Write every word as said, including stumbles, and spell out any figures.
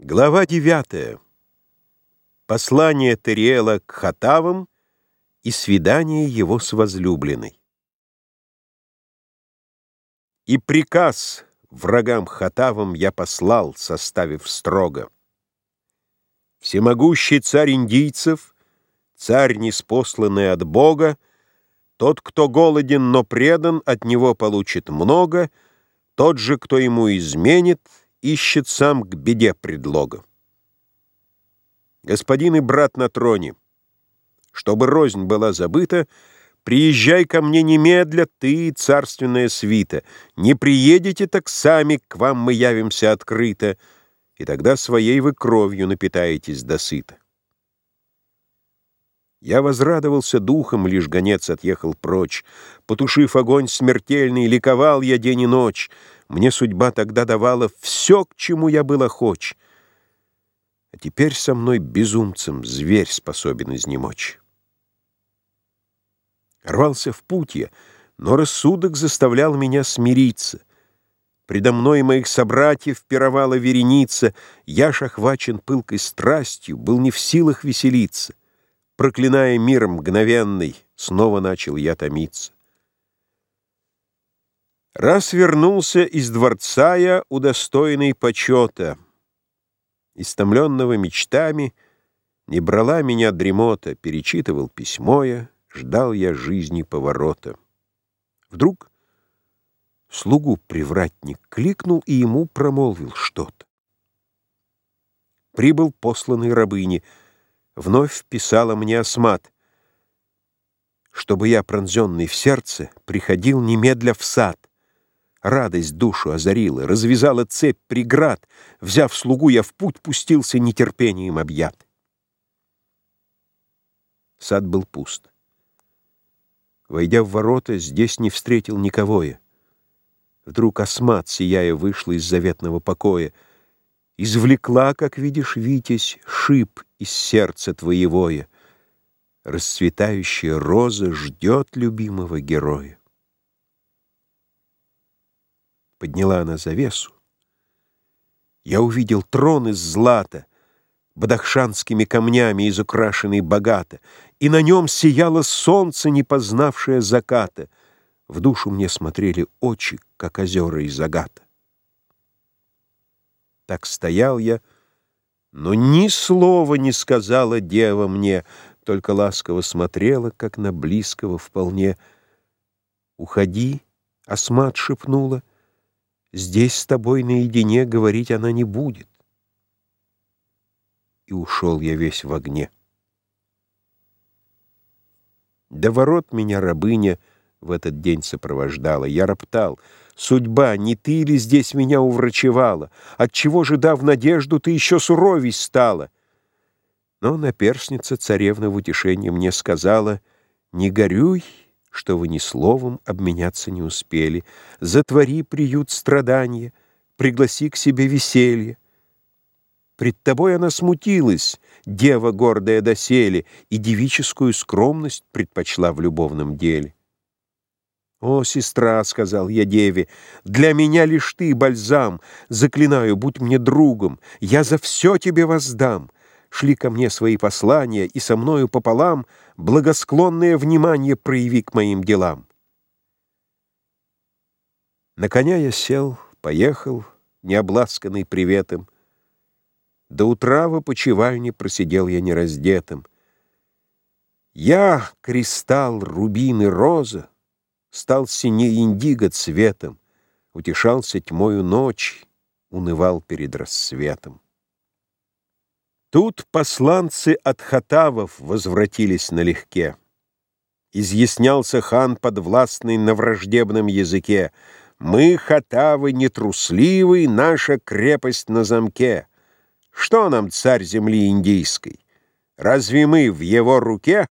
Глава девятая. Послание Териэла к Хаттавам и свидание его с возлюбленной. И приказ врагам Хаттавам я послал, составив строго: всемогущий царь индийцев, царь, ниспосланный от Бога, тот, кто голоден, но предан, от него получит много, тот же, кто ему изменит, ищет сам к беде предлога. Господин и брат на троне, чтобы рознь была забыта, приезжай ко мне немедля, ты и царственная свита. Не приедете, так сами к вам мы явимся открыто, и тогда своей вы кровью напитаетесь досыта. Я возрадовался духом, лишь гонец отъехал прочь. Потушив огонь смертельный, ликовал я день и ночь. Мне судьба тогда давала все, к чему я был охоч. А теперь со мной, безумцем, зверь способен изнемочь. Рвался в путь я, но рассудок заставлял меня смириться. Предо мной моих собратьев пировала вереница. Я ж, охвачен пылкой страстью, был не в силах веселиться. Проклиная мир мгновенный, снова начал я томиться. Раз вернулся из дворца я, удостоенный почета, истомленного мечтами, не брала меня дремота, перечитывал письмо я, ждал я жизни поворота. Вдруг слугу привратник кликнул и ему промолвил что-то. Прибыл посланный рабыне, вновь писала мне Асмат, чтобы я, пронзенный в сердце, приходил немедля в сад. Радость душу озарила, развязала цепь преград. Взяв слугу, я в путь пустился нетерпением объят. Сад был пуст. Войдя в ворота, здесь не встретил никого я. Вдруг Асмат, сияя, вышла из заветного покоя. Извлекла, как видишь, Витязь, шип из сердца твоевое. Расцветающая роза ждет любимого героя. Подняла она завесу. Я увидел трон из злата, бадахшанскими камнями изукрашенный богато, и на нем сияло солнце, не познавшее заката. В душу мне смотрели очи, как озера из агата. Так стоял я, но ни слова не сказала дева мне, только ласково смотрела, как на близкого вполне. «Уходи», — Асмат шепнула, — «здесь с тобой наедине говорить она не будет». И ушел я весь в огне. До ворот меня рабыня в этот день сопровождала. Я роптал: «Судьба, не ты ли здесь меня уврачевала? Отчего же, дав надежду, ты еще суровей стала?» Но наперсница царевна в утешение мне сказала: «Не горюй, что вы ни словом обменяться не успели. Затвори приют страдания, пригласи к себе веселье». Пред тобой она смутилась, дева гордая доселе, и девическую скромность предпочла в любовном деле. «О, сестра, — сказал я деве, — для меня лишь ты бальзам, заклинаю, будь мне другом, я за все тебе воздам. Шли ко мне свои послания, и со мною пополам благосклонное внимание прояви к моим делам». На коня я сел, поехал, необласканный приветом. До утра в опочивальне просидел я нераздетым. Я, кристалл, рубин и роза, стал синей индиго цветом, утешался тьмою ночи, унывал перед рассветом. Тут посланцы от Хаттавов возвратились налегке. Изъяснялся хан подвластный на враждебном языке: «Мы, Хаттавы, нетрусливы, наша крепость на замке. Что нам царь земли индийской? Разве мы в его руке?